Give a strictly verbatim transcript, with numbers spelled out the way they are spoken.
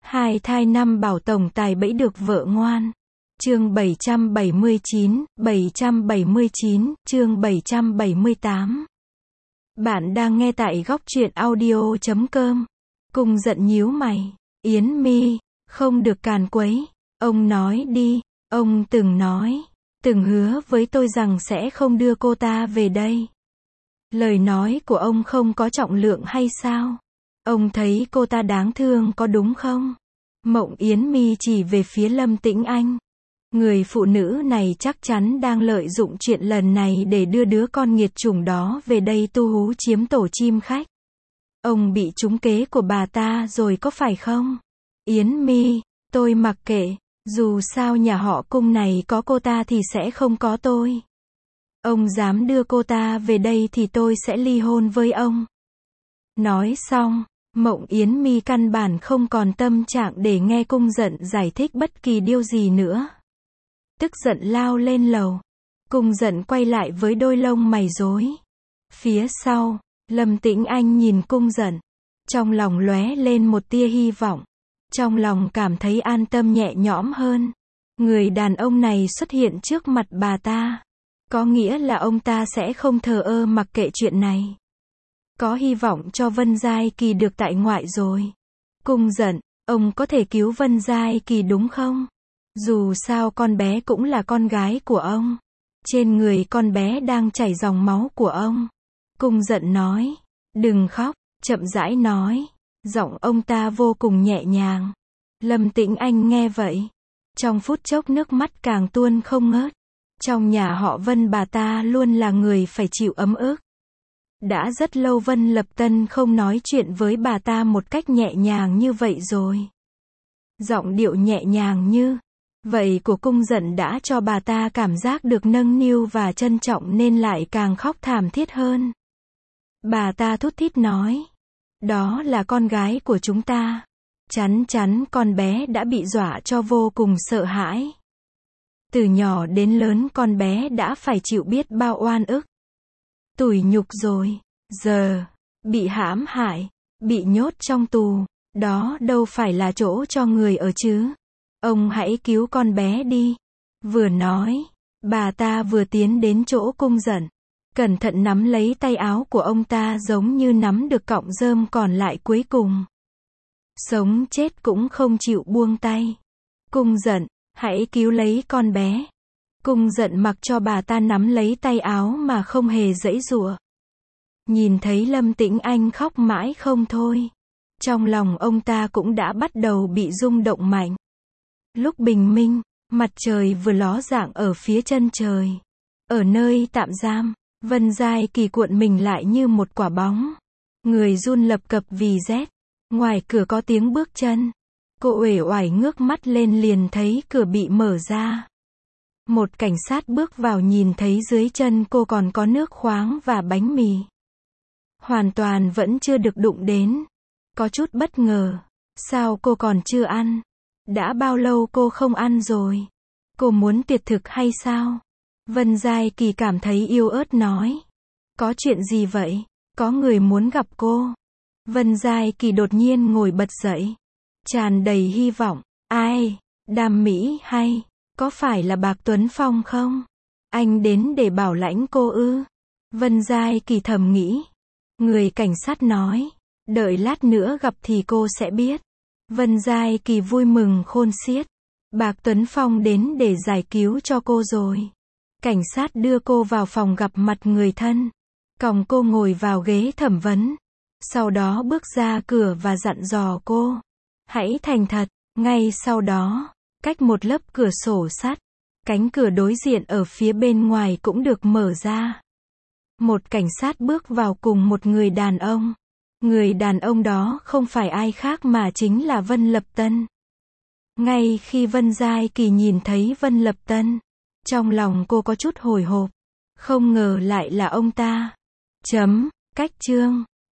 Hai thai năm bảo tổng tài bẫy được vợ ngoan. Chương bảy trăm bảy mươi chín, bảy trăm bảy mươi chín, chương bảy trăm bảy mươi tám. Bạn đang nghe tại góc truyện audio chấm com. Cung giận nhíu mày. Yến Mi, không được càn quấy. Ông nói đi, ông từng nói, từng hứa với tôi rằng sẽ không đưa cô ta về đây. Lời nói của ông không có trọng lượng hay sao? Ông thấy cô ta đáng thương có đúng không? Mộng Yến Mi chỉ về phía Lâm Tĩnh Anh. Người phụ nữ này chắc chắn đang lợi dụng chuyện lần này để đưa đứa con nghiệt chủng đó về đây tu hú chiếm tổ chim khách. Ông bị trúng kế của bà ta rồi có phải không? Yến Mi, tôi mặc kệ, dù sao nhà họ Cung này có cô ta thì sẽ không có tôi. Ông dám đưa cô ta về đây thì tôi sẽ ly hôn với ông. Nói xong, Mộng Yến Mi căn bản không còn tâm trạng để nghe Cung giận giải thích bất kỳ điều gì nữa. Tức giận lao lên lầu. Cung giận quay lại với đôi lông mày rối. Phía sau, Lâm Tĩnh Anh nhìn Cung giận. Trong lòng lóe lên một tia hy vọng. Trong lòng cảm thấy an tâm nhẹ nhõm hơn. Người đàn ông này xuất hiện trước mặt bà ta. Có nghĩa là ông ta sẽ không thờ ơ mặc kệ chuyện này. Có hy vọng cho Vân Giai Kỳ được tại ngoại rồi. Cung giận, ông có thể cứu Vân Giai Kỳ đúng không? Dù sao con bé cũng là con gái của ông. Trên người con bé đang chảy dòng máu của ông. Cung giận nói. Đừng khóc, chậm rãi nói. Giọng ông ta vô cùng nhẹ nhàng. Lâm Tĩnh Anh nghe vậy. Trong phút chốc nước mắt càng tuôn không ngớt. Trong nhà họ Vân bà ta luôn là người phải chịu ấm ức. Đã rất lâu Vân Lập Tân không nói chuyện với bà ta một cách nhẹ nhàng như vậy rồi. Giọng điệu nhẹ nhàng như vậy của Cung giận đã cho bà ta cảm giác được nâng niu và trân trọng nên lại càng khóc thảm thiết hơn. Bà ta thút thít nói. Đó là con gái của chúng ta. Chắn chắn con bé đã bị dọa cho vô cùng sợ hãi. Từ nhỏ đến lớn con bé đã phải chịu biết bao oan ức. Tủi nhục rồi. Giờ, bị hãm hại, bị nhốt trong tù. Đó đâu phải là chỗ cho người ở chứ. Ông hãy cứu con bé đi. Vừa nói, bà ta vừa tiến đến chỗ Cung giận. Cẩn thận nắm lấy tay áo của ông ta giống như nắm được cọng rơm còn lại cuối cùng. Sống chết cũng không chịu buông tay. Cung giận, hãy cứu lấy con bé. Cung giận mặc cho bà ta nắm lấy tay áo mà không hề giãy giụa. Nhìn thấy Lâm Tĩnh Anh khóc mãi không thôi. Trong lòng ông ta cũng đã bắt đầu bị rung động mạnh. Lúc bình minh, mặt trời vừa ló dạng ở phía chân trời. Ở nơi tạm giam, Vân Giai Kỳ cuộn mình lại như một quả bóng. Người run lập cập vì rét. Ngoài cửa có tiếng bước chân. Cô uể oải ngước mắt lên liền thấy cửa bị mở ra. Một cảnh sát bước vào nhìn thấy dưới chân cô còn có nước khoáng và bánh mì. Hoàn toàn vẫn chưa được đụng đến. Có chút bất ngờ. Sao cô còn chưa ăn? Đã bao lâu cô không ăn rồi? Cô muốn tuyệt thực hay sao? Vân Giai Kỳ cảm thấy yếu ớt nói. Có chuyện gì vậy? Có người muốn gặp cô. Vân Giai Kỳ đột nhiên ngồi bật dậy. Tràn đầy hy vọng. Ai? Đàm Mỹ hay? Có phải là Bạc Tuấn Phong không? Anh đến để bảo lãnh cô ư? Vân Giai Kỳ thầm nghĩ. Người cảnh sát nói. Đợi lát nữa gặp thì cô sẽ biết. Vân Giai Kỳ vui mừng khôn xiết. Bạc Tuấn Phong đến để giải cứu cho cô rồi. Cảnh sát đưa cô vào phòng gặp mặt người thân. Còng cô ngồi vào ghế thẩm vấn. Sau đó bước ra cửa và dặn dò cô. Hãy thành thật. Ngay sau đó, cách một lớp cửa sổ sắt, cánh cửa đối diện ở phía bên ngoài cũng được mở ra. Một cảnh sát bước vào cùng một người đàn ông. Người đàn ông đó không phải ai khác mà chính là Vân Lập Tân. Ngay khi Vân Giai Kỳ nhìn thấy Vân Lập Tân, trong lòng cô có chút hồi hộp. Không ngờ lại là ông ta. Chấm, cách chương.